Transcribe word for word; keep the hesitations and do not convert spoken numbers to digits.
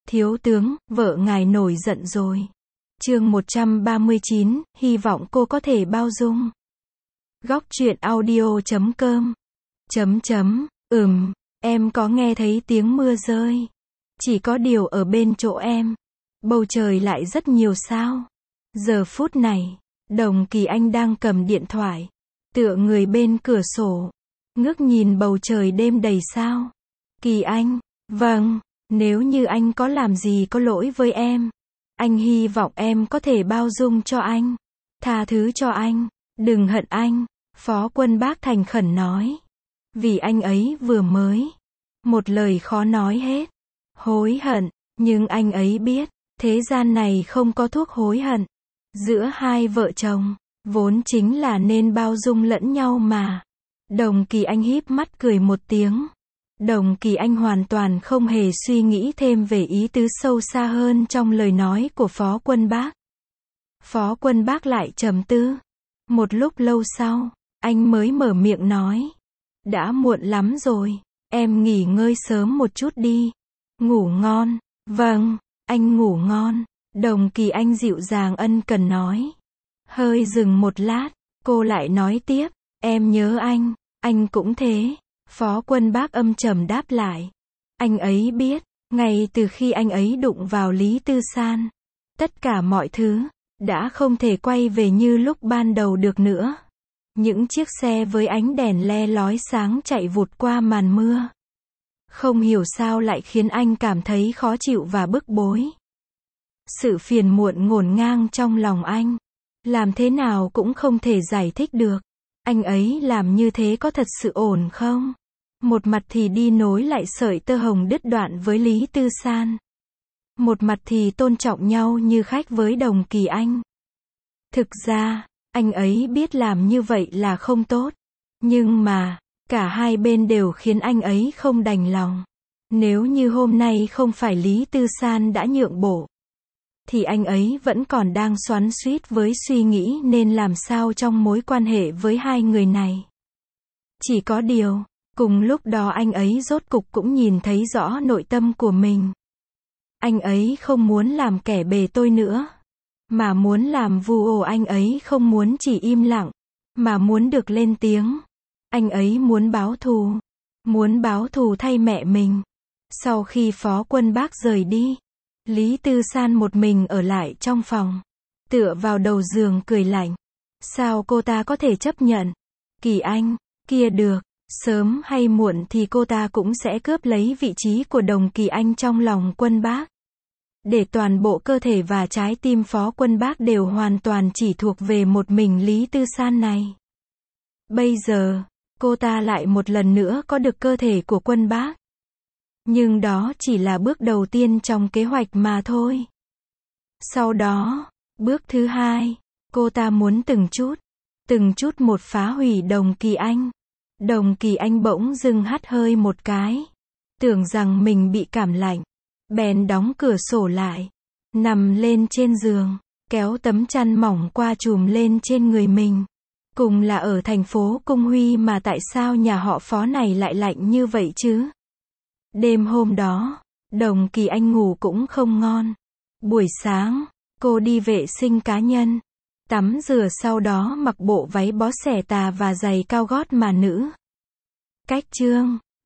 Thiếu tướng, vợ ngài nổi giận rồi. Chương một trăm ba mươi chín, hy vọng cô có thể bao dung. Góc truyện audio chấm com. Chấm chấm, ừm, em có nghe thấy tiếng mưa rơi. Chỉ có điều ở bên chỗ em, bầu trời lại rất nhiều sao. Giờ phút này, Đồng Kỳ Anh đang cầm điện thoại, tựa người bên cửa sổ, ngước nhìn bầu trời đêm đầy sao. Kỳ Anh, vâng, nếu như anh có làm gì có lỗi với em, anh hy vọng em có thể bao dung cho anh, tha thứ cho anh, đừng hận anh, Phó Quân Bác thành khẩn nói. Vì anh ấy vừa mới, một lời khó nói hết, hối hận, nhưng anh ấy biết, thế gian này không có thuốc hối hận. Giữa hai vợ chồng, vốn chính là nên bao dung lẫn nhau mà. Đồng Kỳ Anh híp mắt cười một tiếng. Đồng Kỳ Anh hoàn toàn không hề suy nghĩ thêm về ý tứ sâu xa hơn trong lời nói của Phó Quân Bác. Phó Quân Bác lại trầm tư. Một lúc lâu sau, anh mới mở miệng nói. Đã muộn lắm rồi, em nghỉ ngơi sớm một chút đi. Ngủ ngon. Vâng, anh ngủ ngon. Đồng Kỳ Anh dịu dàng ân cần nói. Hơi dừng một lát, cô lại nói tiếp. Em nhớ anh, anh cũng thế. Phó Quân Bác âm trầm đáp lại. Anh ấy biết, ngay từ khi anh ấy đụng vào Lý Tư San, tất cả mọi thứ đã không thể quay về như lúc ban đầu được nữa. Những chiếc xe với ánh đèn le lói sáng chạy vụt qua màn mưa, không hiểu sao lại khiến anh cảm thấy khó chịu và bức bối. Sự phiền muộn ngổn ngang trong lòng anh, làm thế nào cũng không thể giải thích được. Anh ấy làm như thế có thật sự ổn không? Một mặt thì đi nối lại sợi tơ hồng đứt đoạn với Lý Tư San, một mặt thì tôn trọng nhau như khách với Đồng Kỳ Anh. Thực ra, anh ấy biết làm như vậy là không tốt, nhưng mà, cả hai bên đều khiến anh ấy không đành lòng. Nếu như hôm nay không phải Lý Tư San đã nhượng bộ, thì anh ấy vẫn còn đang xoắn xuýt với suy nghĩ nên làm sao trong mối quan hệ với hai người này. Chỉ có điều, cùng lúc đó anh ấy rốt cục cũng nhìn thấy rõ nội tâm của mình. Anh ấy không muốn làm kẻ bề tôi nữa, mà muốn làm vu ồ. Anh ấy không muốn chỉ im lặng, mà muốn được lên tiếng. Anh ấy muốn báo thù, muốn báo thù thay mẹ mình. Sau khi Phó Quân Bác rời đi, Lý Tư San một mình ở lại trong phòng, tựa vào đầu giường cười lạnh. Sao cô ta có thể chấp nhận? Kỳ Anh, kia được, sớm hay muộn thì cô ta cũng sẽ cướp lấy vị trí của Đồng Kỳ Anh trong lòng Quân Bác. Để toàn bộ cơ thể và trái tim Phó Quân Bác đều hoàn toàn chỉ thuộc về một mình Lý Tư San này. Bây giờ, cô ta lại một lần nữa có được cơ thể của Quân Bác. Nhưng đó chỉ là bước đầu tiên trong kế hoạch mà thôi. Sau đó, bước thứ hai, cô ta muốn từng chút, từng chút một phá hủy Đồng Kỳ Anh. Đồng Kỳ Anh bỗng dưng hắt hơi một cái, tưởng rằng mình bị cảm lạnh, bèn đóng cửa sổ lại, nằm lên trên giường, kéo tấm chăn mỏng qua trùm lên trên người mình. Cùng là ở thành phố Cung Huy mà tại sao nhà họ Phó này lại lạnh như vậy chứ? Đêm hôm đó, Đồng Kỳ Anh ngủ cũng không ngon. Buổi sáng, cô đi vệ sinh cá nhân, tắm rửa sau đó mặc bộ váy bó xẻ tà và giày cao gót mà nữ cách chương.